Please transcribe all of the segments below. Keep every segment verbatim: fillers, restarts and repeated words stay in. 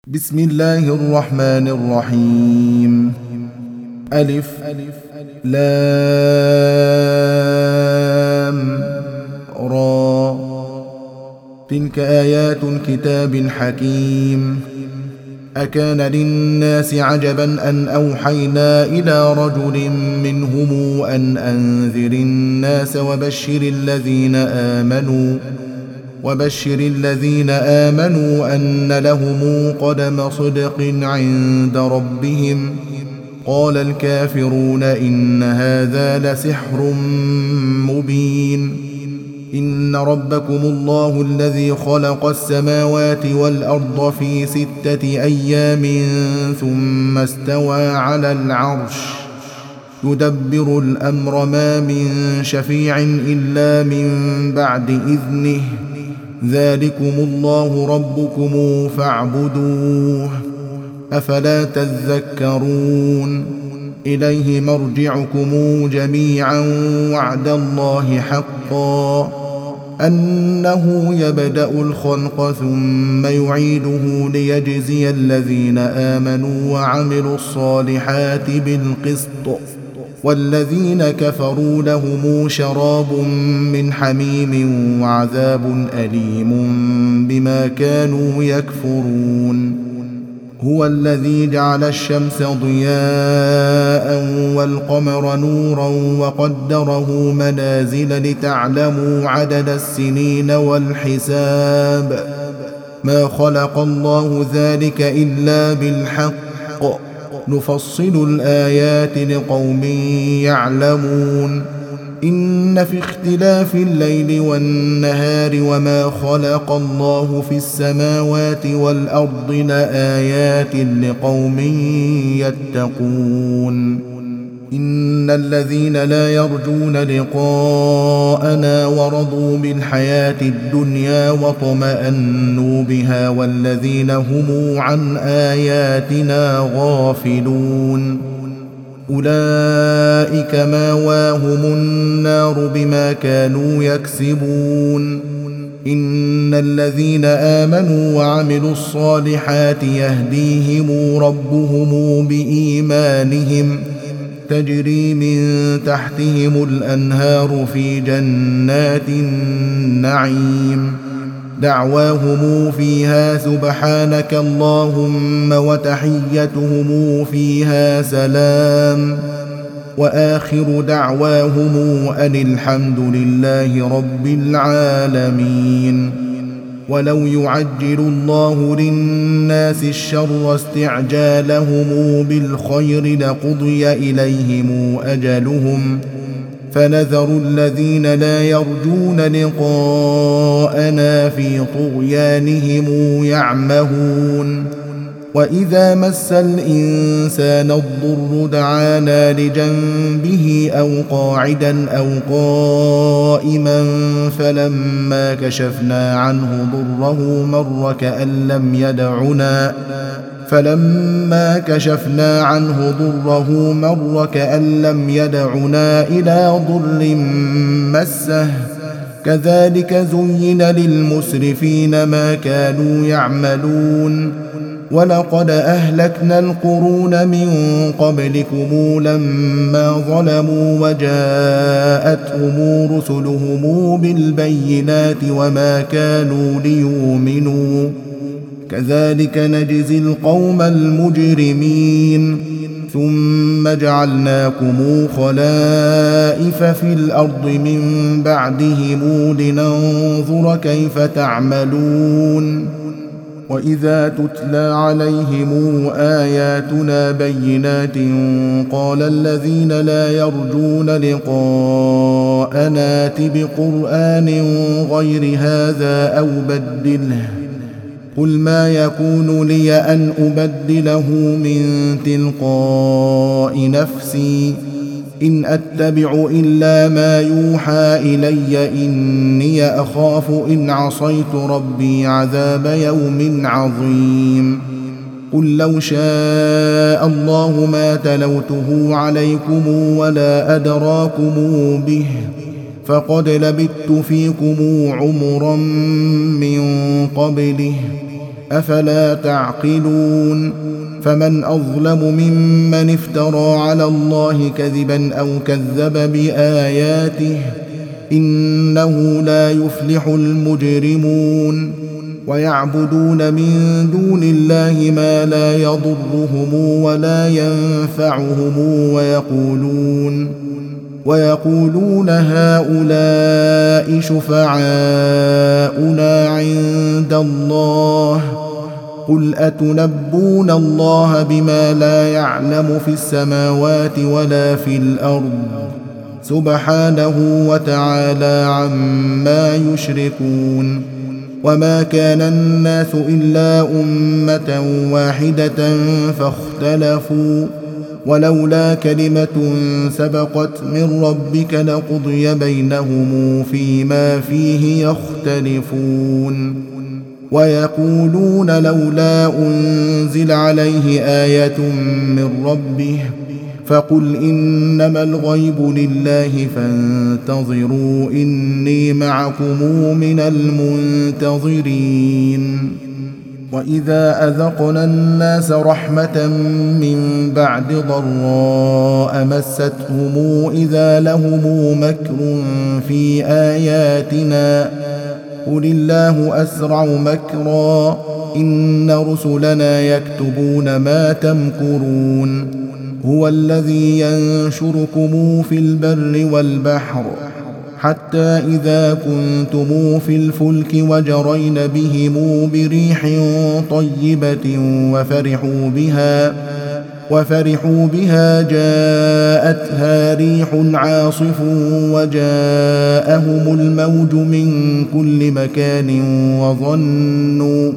بسم الله الرحمن الرحيم. ألف لام را. تلك آيات الكتاب الحكيم. أكان للناس عجبا أن أوحينا إلى رجل منهم أن أنذر الناس وبشر الذين آمنوا وبشر الذين آمنوا أن لهم قدم صدق عند ربهم. قال الكافرون إن هذا لسحر مبين. إن ربكم الله الذي خلق السماوات والأرض في ستة أيام ثم استوى على العرش يدبر الأمر ما من شفيع إلا من بعد إذنه. ذلكم الله ربكم فاعبدوه أفلا تذكرون. إليه مرجعكم جميعا وعد الله حقا أنه يبدأ الخلق ثم يعيده ليجزي الذين آمنوا وعملوا الصالحات بالقسط والذين كفروا لهم شراب من حميم وعذاب أليم بما كانوا يكفرون. هو الذي جعل الشمس ضياء والقمر نورا وقدره منازل لتعلموا عدد السنين والحساب. ما خلق الله ذلك إلا بالحق نفصل الآيات لقوم يعلمون. إن في اختلاف الليل والنهار وما خلق الله في السماوات والأرض لآيات لقوم يتقون. إن الذين لا يرجون لقاءنا ورضوا بالحياة الدنيا واطمأنوا بها والذين هم عن آياتنا غافلون أولئك مأواهم النار بما كانوا يكسبون. إن الذين آمنوا وعملوا الصالحات يهديهم ربهم بإيمانهم تجري من تحتهم الأنهار في جنات النعيم. دعواهم فيها سبحانك اللهم وتحيتهم فيها سلام وآخر دعواهم أن الحمد لله رب العالمين. ولو يعجل الله للناس الشر استعجالهم بالخير لقضي إليهم أجلهم فنذر الذين لا يرجون لقاءنا في طغيانهم يعمهون. وإذا مس الإنسان الضر دعانا لجنبه أو قاعدا أو قائما فلما كشفنا عنه ضره مر كأن لم يدعنا فلما كشفنا عنه ضره مر كأن لم يدعنا إلى ضر مسه. كذلك زين للمسرفين ما كانوا يعملون. ولقد أهلكنا القرون من قبلكم لما ظلموا وجاءتهم رسلهم بالبينات وما كانوا ليؤمنوا كذلك نجزي القوم المجرمين. ثم جعلناكم خلائف في الأرض من بعدهم لننظر كيف تعملون. وإذا تتلى عليهم آياتنا بينات قال الذين لا يرجون لقاءنا ائت بقرآن غير هذا أو بدله. قل ما يكون لي أن أبدله من تلقاء نفسي إن أتبع إلا ما يوحى إلي إني أخاف إن عصيت ربي عذاب يوم عظيم. قل لو شاء الله ما تلوته عليكم ولا أدراكم به فقد لبثت فيكم عمرا من قبله أفلا تعقلون فمن أظلم ممن افترى على الله كذبا أو كذب بآياته إنه لا يفلح المجرمون ويعبدون من دون الله ما لا يضرهم ولا ينفعهم ويقولون ويقولون هؤلاء شفعاؤنا عند الله قل أتنبون الله بما لا يعلم في السماوات ولا في الأرض سبحانه وتعالى عما يشركون وما كان الناس إلا أمة واحدة فاختلفوا ولولا كلمة سبقت من ربك لقضي بينهم فيما فيه يختلفون ويقولون لولا أنزل عليه آية من ربه فقل إنما الغيب لله فانتظروا إني معكم من المنتظرين وإذا أذقنا الناس رحمة من بعد ضراء مستهم إذا لهم مكر في آياتنا قل الله أسرع مكرا إن رسلنا يكتبون ما تمكرون هو الذي ينشركم في البر والبحر حتى إذا كنتم في الفلك وجرين بهم بريح طيبة وفرحوا بها وفرحوا بها جاءتها ريح عاصف وجاءهم الموج من كل مكان وظنوا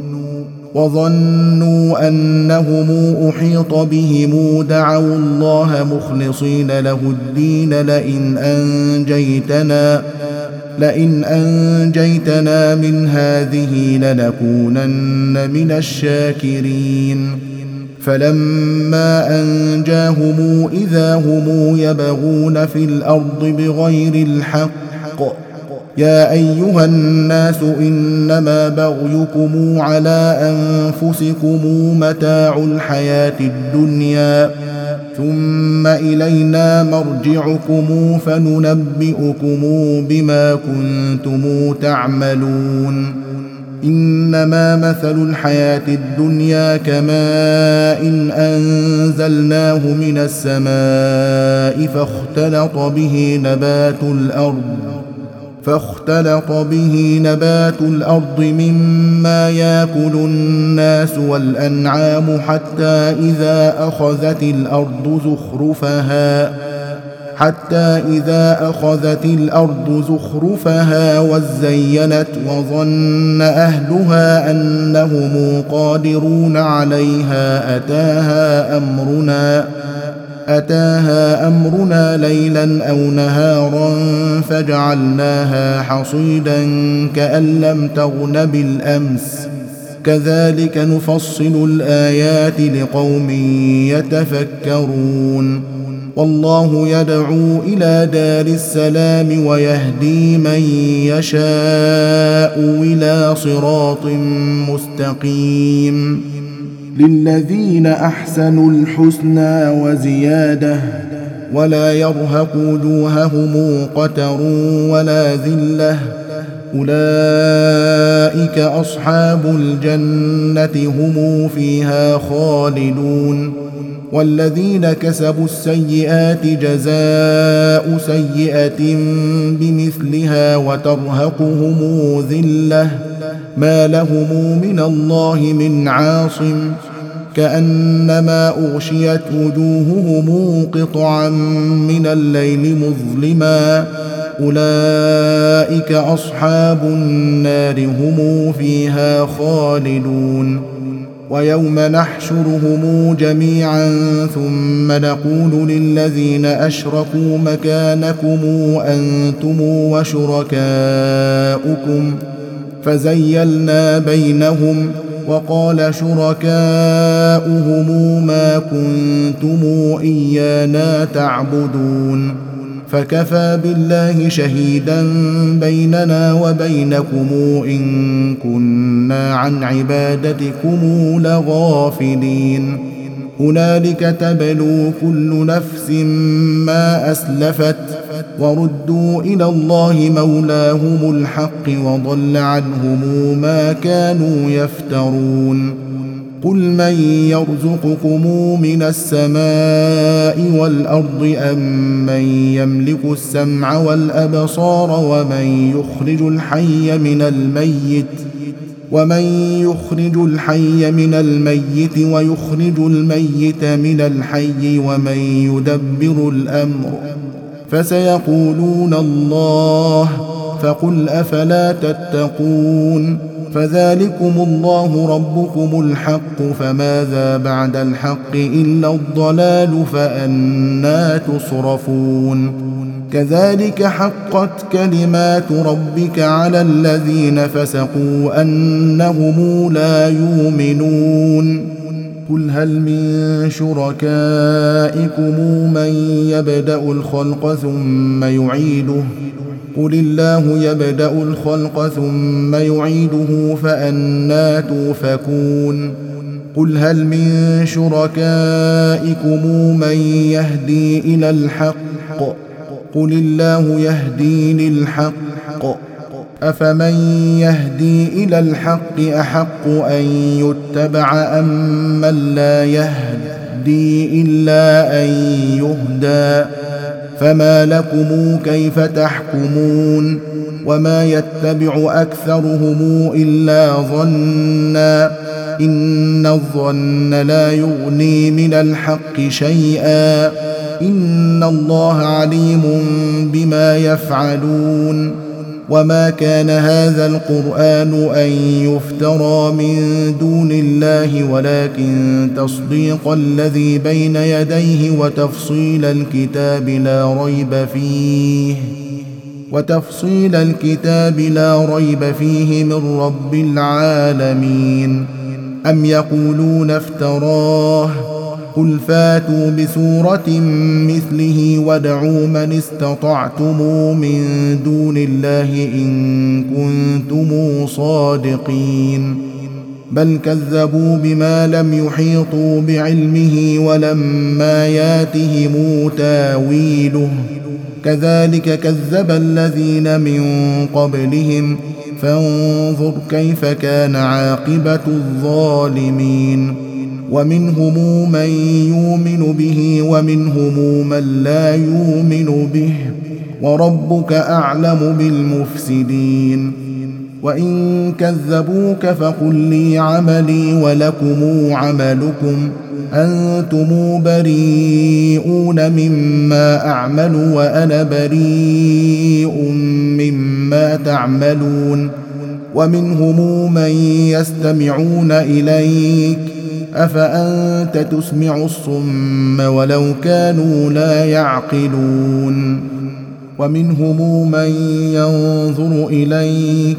وظنوا أنهم أحيط بهم دعوا الله مخلصين له الدين لئن أنجيتنا لئن أنجيتنا من هذه لنكونن من الشاكرين فلما أنجاهم إذا هم يبغون في الأرض بغير الحق يا أيها الناس إنما بغيكم على أنفسكم متاع الحياة الدنيا ثم إلينا مرجعكم فننبئكم بما كنتم تعملون إنما مثل الحياة الدنيا كماء إن أنزلناه من السماء فاختلط به نبات الأرض فاختلط به نبات الأرض مما يأكل الناس والأنعام حتى إذا أخذت الأرض زخرفها حتى إذا أخذت الأرض زخرفها وزينت وظن أهلها أنهم قادرون عليها أتاها أمرنا أتاها أمرنا ليلا أو نهارا فجعلناها حصيدا كأن لم تغن بالأمس كذلك نفصل الآيات لقوم يتفكرون والله يدعو إلى دار السلام ويهدي من يشاء إلى صراط مستقيم للذين أحسنوا الحسنى وزيادة ولا يرهق وجوههم قتر ولا ذلة أولئك أصحاب الجنة هم فيها خالدون والذين كسبوا السيئات جزاء سيئة بمثلها وترهقهم ذلة ما لهم من الله من عاصم كأنما أغشيت وجوههم قطعا من الليل مظلما أولئك أصحاب النار هم فيها خالدون ويوم نحشرهم جميعا ثم نقول للذين أشركوا مكانكم أنتم وشركاؤكم فزيلنا بينهم وقال شركاؤهم ما كنتم إيانا تعبدون فكفى بالله شهيدا بيننا وبينكم إن كنا عن عبادتكم لغافلين هنالك تبلو كل نفس ما أسلفت وردوا إلى الله مولاهم الحق وضل عنهم ما كانوا يفترون قل من يرزقكم من السماء والأرض أم من يملك السمع والأبصار ومن يخرج الحي من الميت ومن يخرج الحي من الميت ويخرج الميت من الحي ومن يدبر الأمر فسيقولون الله فقل أفلا تتقون فذلكم الله ربكم الحق فماذا بعد الحق إلا الضلال فأنى تصرفون كذلك حقت كلمات ربك على الذين فسقوا أنهم لا يؤمنون قل هل من شركائكم من يبدأ الخلق ثم يعيده قل الله يبدأ الخلق ثم يعيده فأنى توفكون قل هل من شركائكم من يهدي إلى الحق قل الله يهدي للحق أفمن يهدي إلى الحق أحق أن يتبع أم من لا يهدي إلا أن يهدى فما لكم كيف تحكمون وما يتبع أكثرهم إلا ظنا إن الظن لا يغني من الحق شيئا إن الله عليم بما يفعلون وما كان هذا القرآن أن يفترى من دون الله ولكن تصديق الذي بين يديه وتفصيل الكتاب لا ريب فيه وتفصيل الكتاب لا ريب فيه من رب العالمين أم يقولون افتراه قل فاتوا بسورة مثله وادعوا من استطعتم من دون الله إن كنتم صادقين بل كذبوا بما لم يحيطوا بعلمه ولما ياتهم تاويله كذلك كذب الذين من قبلهم فانظر كيف كان عاقبة الظالمين ومنهم من يؤمن به ومنهم من لا يؤمن به وربك أعلم بالمفسدين وإن كذبوك فقل لي عملي ولكم عملكم أنتم بريئون مما أعمل وأنا بريء مما تعملون ومنهم من يستمعون إليك أفأنت تسمع الصم ولو كانوا لا يعقلون ومنهم من ينظر إليك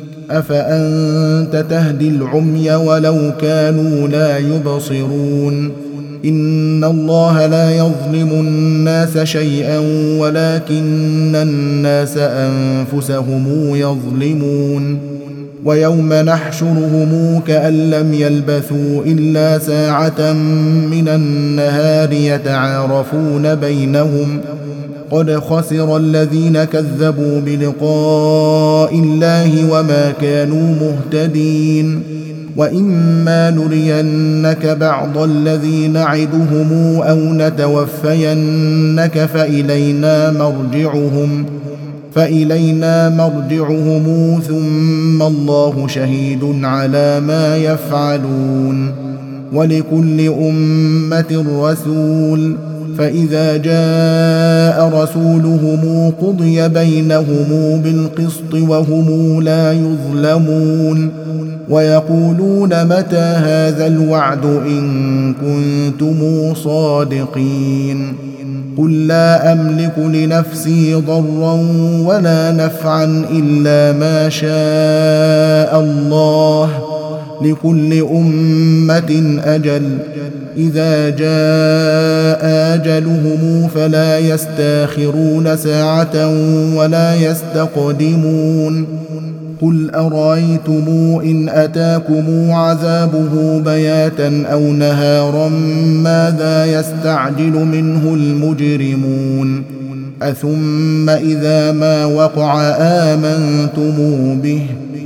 أفأنت تهدي العمي ولو كانوا لا يبصرون إن الله لا يظلم الناس شيئا ولكن الناس أنفسهم يظلمون ويوم نحشرهم كأن لم يلبثوا إلا ساعة من النهار يتعارفون بينهم قد خسر الذين كذبوا بلقاء الله وما كانوا مهتدين وإما نرينك بعض الذي نعدهم أو نتوفينك فإلينا مرجعهم فإلينا مرجعهم ثم الله شهيد على ما يفعلون ولكل أمة رسول فإذا جاء رسولهم قضي بينهم بالقسط وهم لا يظلمون ويقولون متى هذا الوعد إن كنتم صادقين قل لا أملك لنفسي ضرا ولا نفعا إلا ما شاء الله لكل أمة أجل إذا جاء أجلهم فلا يستاخرون ساعة ولا يستقدمون قل أرأيتم إن أتاكم عذابه بياتا أو نهارا ماذا يستعجل منه المجرمون أثم إذا ما وقع آمنتم به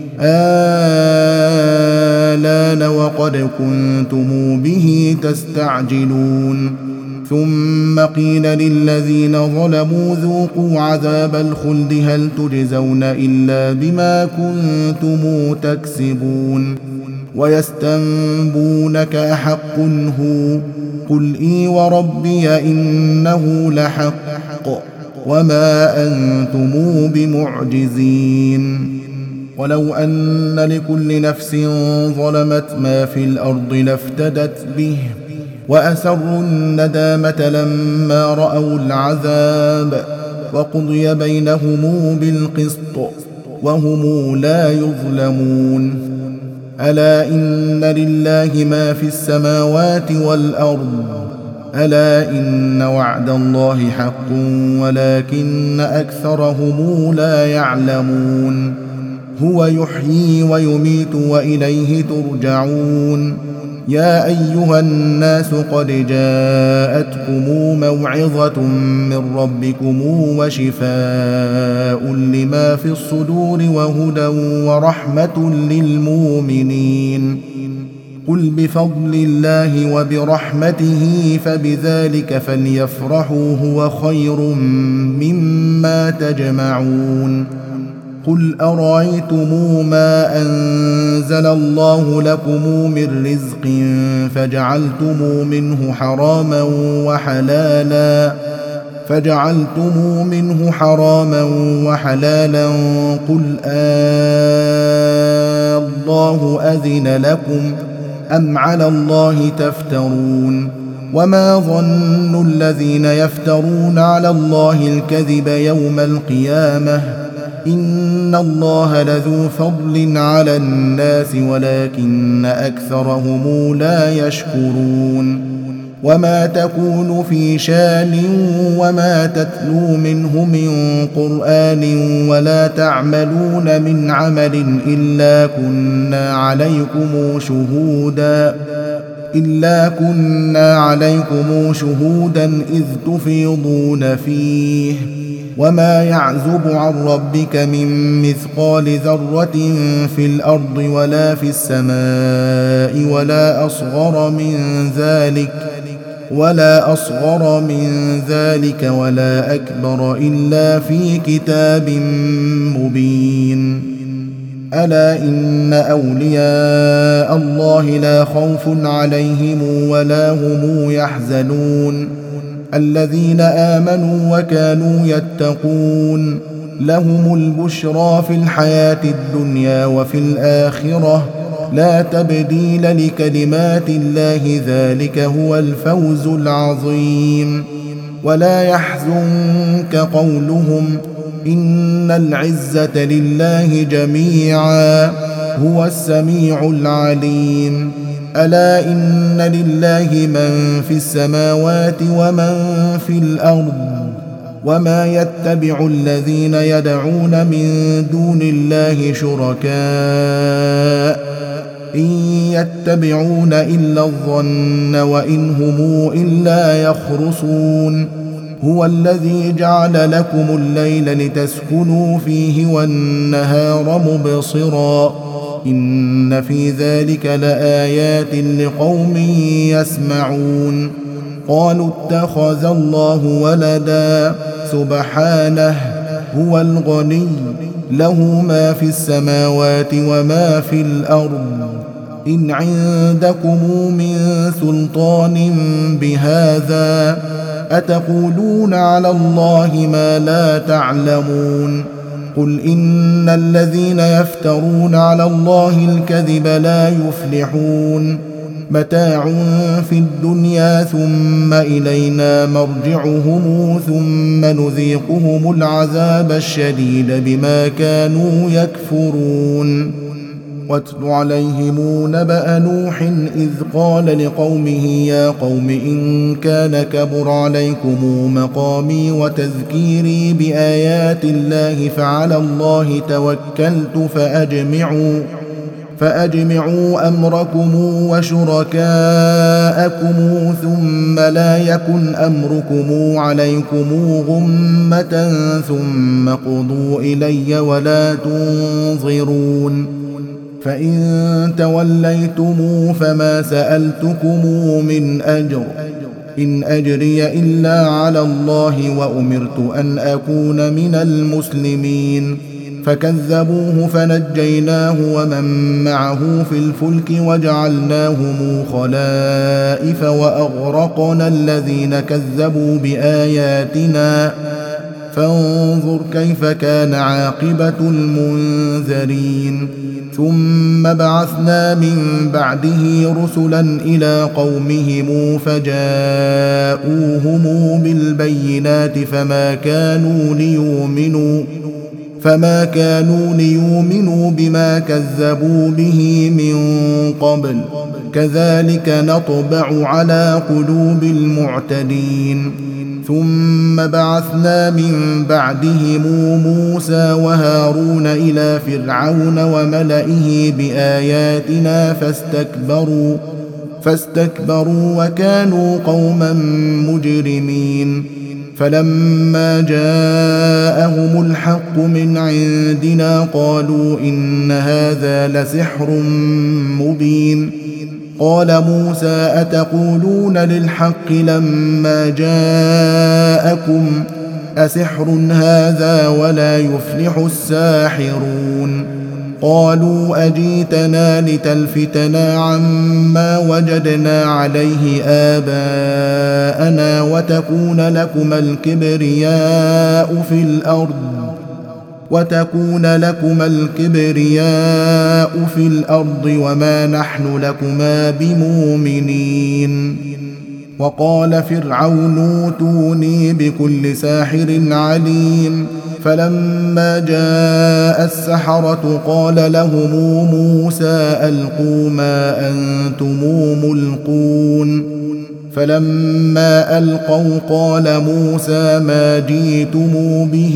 آلان وقد كنتم به تستعجلون ثم قيل للذين ظلموا ذوقوا عذاب الخلد هل تجزون إلا بما كنتم تكسبون ويستنبونك أحق هو قل إي وربي إنه لحق وما أنتم بمعجزين ولو أن لكل نفس ظلمت ما في الأرض لافتدت به وأسروا الندامة لما رأوا العذاب وقضي بينهم بالقسط وهم لا يظلمون ألا إن لله ما في السماوات والأرض ألا إن وعد الله حق ولكن أكثرهم لا يعلمون هو يحيي ويميت وإليه ترجعون يا أيها الناس قد جاءتكم موعظة من ربكم وشفاء لما في الصدور وهدى ورحمة للمؤمنين قل بفضل الله وبرحمته فبذلك فليفرحوا هو خير مما تجمعون قل أرأيتم ما أنزل الله لكم من رزق فجعلتم منه حراما وحلالا فجعلتم منه حراما وحلالا قل آه الله أذن لكم أم على الله تفترون وما ظن الذين يفترون على الله الكذب يوم القيامة إن الله لذو فضل على الناس ولكن أكثرهم لا يشكرون وما تكون في شان وما تتلو منه من قرآن ولا تعملون من عمل إلا كنا عليكم شهودا إلا كنا عليكم شهودا إذ تفيضون فيه وما يعزب عن ربك من مثقال ذرة في الأرض ولا في السماء ولا أصغر من ذلك ولا أصغر من ذلك ولا أكبر إلا في كتاب مبين ألا إن أولياء الله لا خوف عليهم ولا هم يحزنون الذين آمنوا وكانوا يتقون لهم البشرى في الحياة الدنيا وفي الآخرة لا تبديل لكلمات الله ذلك هو الفوز العظيم ولا يحزنك قولهم إن العزة لله جميعا هو السميع العليم ألا إن لله من في السماوات ومن في الأرض وما يتبع الذين يدعون من دون الله شركاء إن يتبعون إلا الظن وإن هم إلا يخرصون هو الذي جعل لكم الليل لتسكنوا فيه والنهار مبصرا إن في ذلك لآيات لقوم يسمعون قالوا اتخذ الله ولدا سبحانه هو الغني له ما في السماوات وما في الأرض إن عندكم من سلطان بهذا أتقولون على الله ما لا تعلمون قل إن الذين يفترون على الله الكذب لا يفلحون متاع في الدنيا ثم إلينا مرجعهم ثم نذيقهم العذاب الشديد بما كانوا يكفرون واتل عليهم نبأ نوح إذ قال لقومه يا قوم إن كان كبر عليكم مقامي وتذكيري بآيات الله فعلى الله توكلت فأجمعوا فأجمعوا أمركم وشركاءكم ثم لا يكن أمركم عليكم غمة ثم قضوا إلي ولا تنظرون فإن توليتم فما سألتكم من أجر إن أجري إلا على الله وأمرت أن أكون من المسلمين فكذبوه فنجيناه ومن معه في الفلك وجعلناهم خلائف وأغرقنا الذين كذبوا بآياتنا فانظر كيف كان عاقبة المنذرين ثم بعثنا من بعده رسلا إلى قومهم فجاءوهم بالبينات فما كانوا ليؤمنوا فما كانوا ليؤمنوا بما كذبوا به من قبل كذلك نطبع على قلوب المعتدين ثم بعثنا من بعدهم موسى وهارون إلى فرعون وملئه بآياتنا فاستكبروا فاستكبروا وكانوا قوما مجرمين فلما جاءهم الحق من عندنا قالوا إن هذا لسحر مبين قال موسى أتقولون للحق لما جاءكم أسحر هذا ولا يفلح الساحرون قالوا أجيتنا لتلفتنا عما وجدنا عليه آباءنا وتكون لكما الكبرياء في الأرض وتكون لكما الكبرياء في الأرض وما نحن لكما بمؤمنين وقال فرعون اوتوني بكل ساحر عليم فلما جاء السحرة قال لهم موسى ألقوا ما أنتم ملقون فلما ألقوا قال موسى ما جئتم به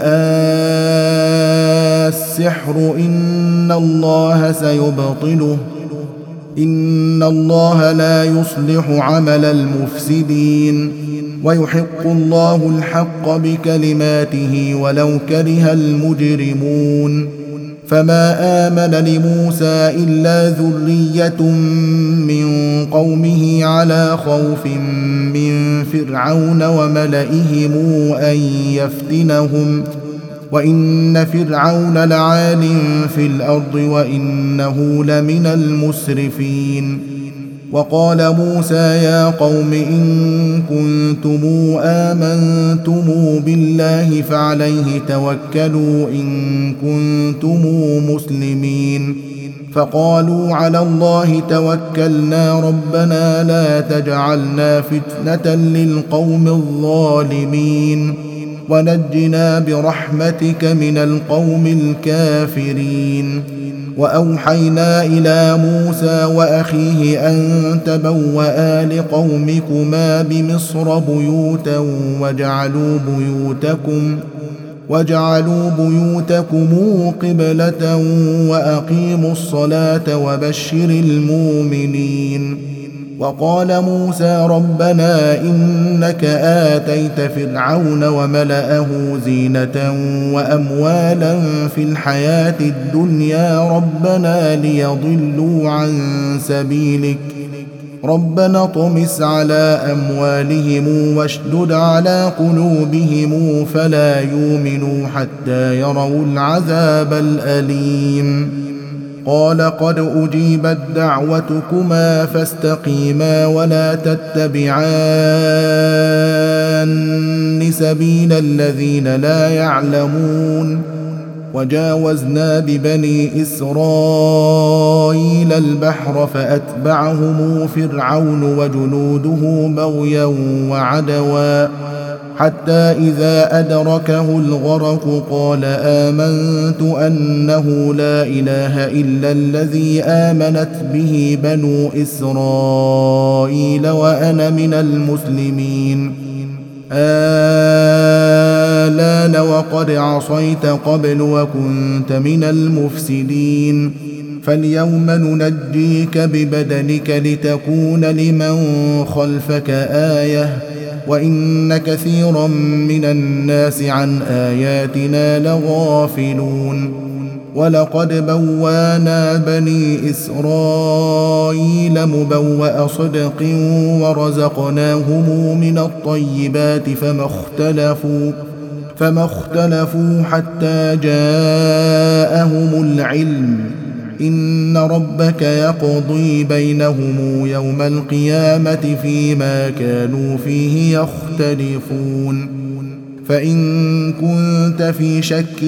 السحر إن الله سيبطله إن الله لا يصلح عمل المفسدين ويحق الله الحق بكلماته ولو كره المجرمون فما آمن لموسى إلا ذرية من قومه على خوف من فرعون وملئهم أن يفتنهم وإن فرعون لعال في الأرض وإنه لمن المسرفين وقال موسى يا قوم إن كنتم آمنتم بالله فعليه توكلوا إن كنتم مسلمين فقالوا على الله توكلنا ربنا لا تجعلنا فتنة للقوم الظالمين ونجنا برحمتك من القوم الكافرين وأوحينا إلى موسى وأخيه أن تبوأ لقومكما بمصر بيوتا وجعلوا بيوتكم وجعلوا بيوتكم قبلة وأقيموا الصلاة وبشر المؤمنين وقال موسى ربنا إنك آتيت فرعون وملأه زينة وأموالا في الحياة الدنيا ربنا ليضلوا عن سبيلك ربنا اطمس على أموالهم واشدد على قلوبهم فلا يؤمنوا حتى يروا العذاب الأليم قال قد أجيبت دعوتكما فاستقيما ولا تتبعان سبيل الذين لا يعلمون وجاوزنا ببني إسرائيل البحر فأتبعهم فرعون وجنوده بغيا وعدوا حتى إذا أدركه الغرق قال آمنت أنه لا إله إلا الذي آمنت به بنو إسرائيل وأنا من المسلمين. آلان وقد عصيت قبل وكنت من المفسدين. فاليوم ننجيك ببدنك لتكون لمن خلفك آية وإن كثيرا من الناس عن آياتنا لغافلون. ولقد بوانا بني إسرائيل مبوأ صدق ورزقناهم من الطيبات فما اختلفوا فما اختلفوا حتى جاءهم العلم. إن ربك يقضي بينهم يوم القيامة فيما كانوا فيه يختلفون. فإن كنت في شك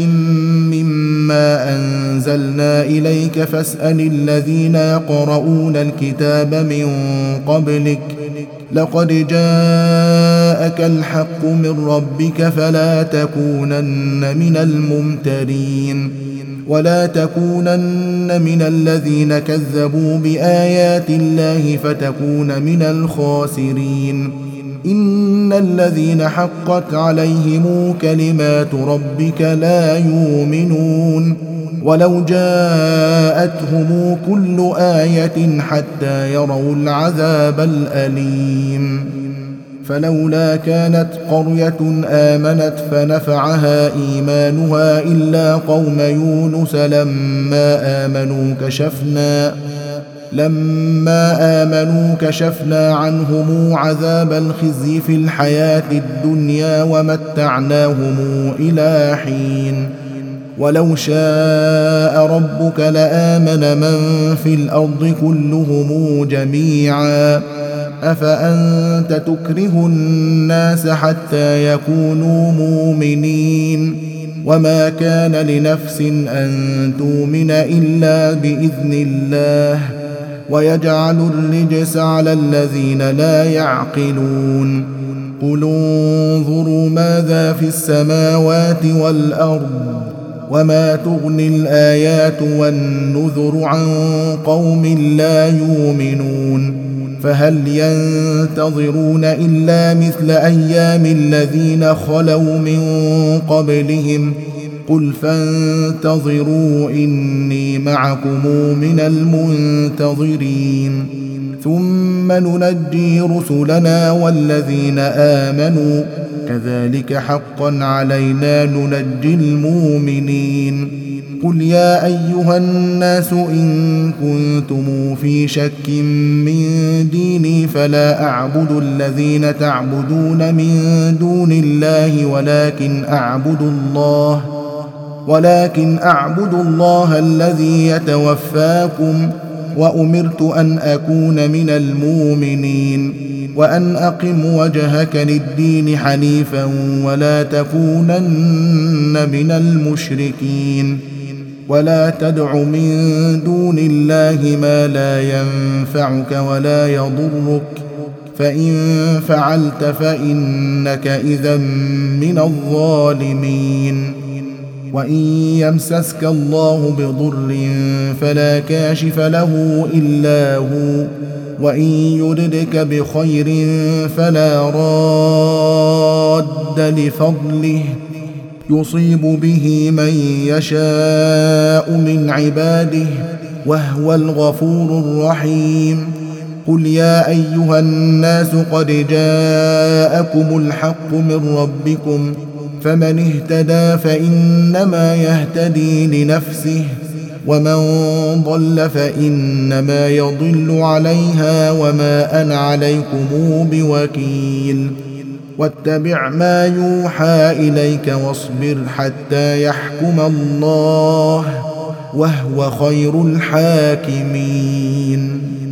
مما أنزلنا إليك فاسأل الذين يقرؤون الكتاب من قبلك لقد جاءك الحق من ربك فلا تكونن من الممترين ولا تكونن من الذين كذبوا بآيات الله فتكون من الخاسرين. إن الذين حقت عليهم كلمات ربك لا يؤمنون ولو جاءتهم كل آية حتى يروا العذاب الأليم. فلولا كانت قرية آمنت فنفعها إيمانها إلا قوم يونس لما آمنوا كشفنا لما آمنوا كشفنا عنهم عذاب الخزي في الحياة الدنيا ومتعناهم إلى حين. ولو شاء ربك لآمن من في الأرض كلهم جميعا أفأنت تكره الناس حتى يكونوا مؤمنين وما كان لنفس أن تؤمن إلا بإذن الله ويجعل الرجس على الذين لا يعقلون. قل انظروا ماذا في السماوات والأرض وما تغني الآيات والنذر عن قوم لا يؤمنون. فهل ينتظرون إلا مثل أيام الذين خلوا من قبلهم قل فانتظروا إني معكم من المنتظرين. ثم ننجي رسلنا والذين آمنوا كذلك حقا علينا ننجي المؤمنين. قل يا أيها الناس إن كنتم في شك من ديني فلا أعبد الذين تعبدون من دون الله ولكن أعبد الله ولكن أعبد الله الذي يتوفاكم وأمرت أن أكون من المؤمنين وأن أقم وجهك للدين حنيفا ولا تكونن من المشركين. ولا تدع من دون الله ما لا ينفعك ولا يضرك فإن فعلت فإنك إذا من الظالمين. وإن يمسسك الله بضر فلا كاشف له إلا هو وإن يردك بخير فلا راد لفضله يصيب به من يشاء من عباده وهو الغفور الرحيم. قل يا أيها الناس قد جاءكم الحق من ربكم فمن اهتدى فإنما يهتدي لنفسه ومن ضل فإنما يضل عليها وما أنا عليكم بوكيل. واتبع ما يوحى إليك واصبر حتى يحكم الله وهو خير الحاكمين.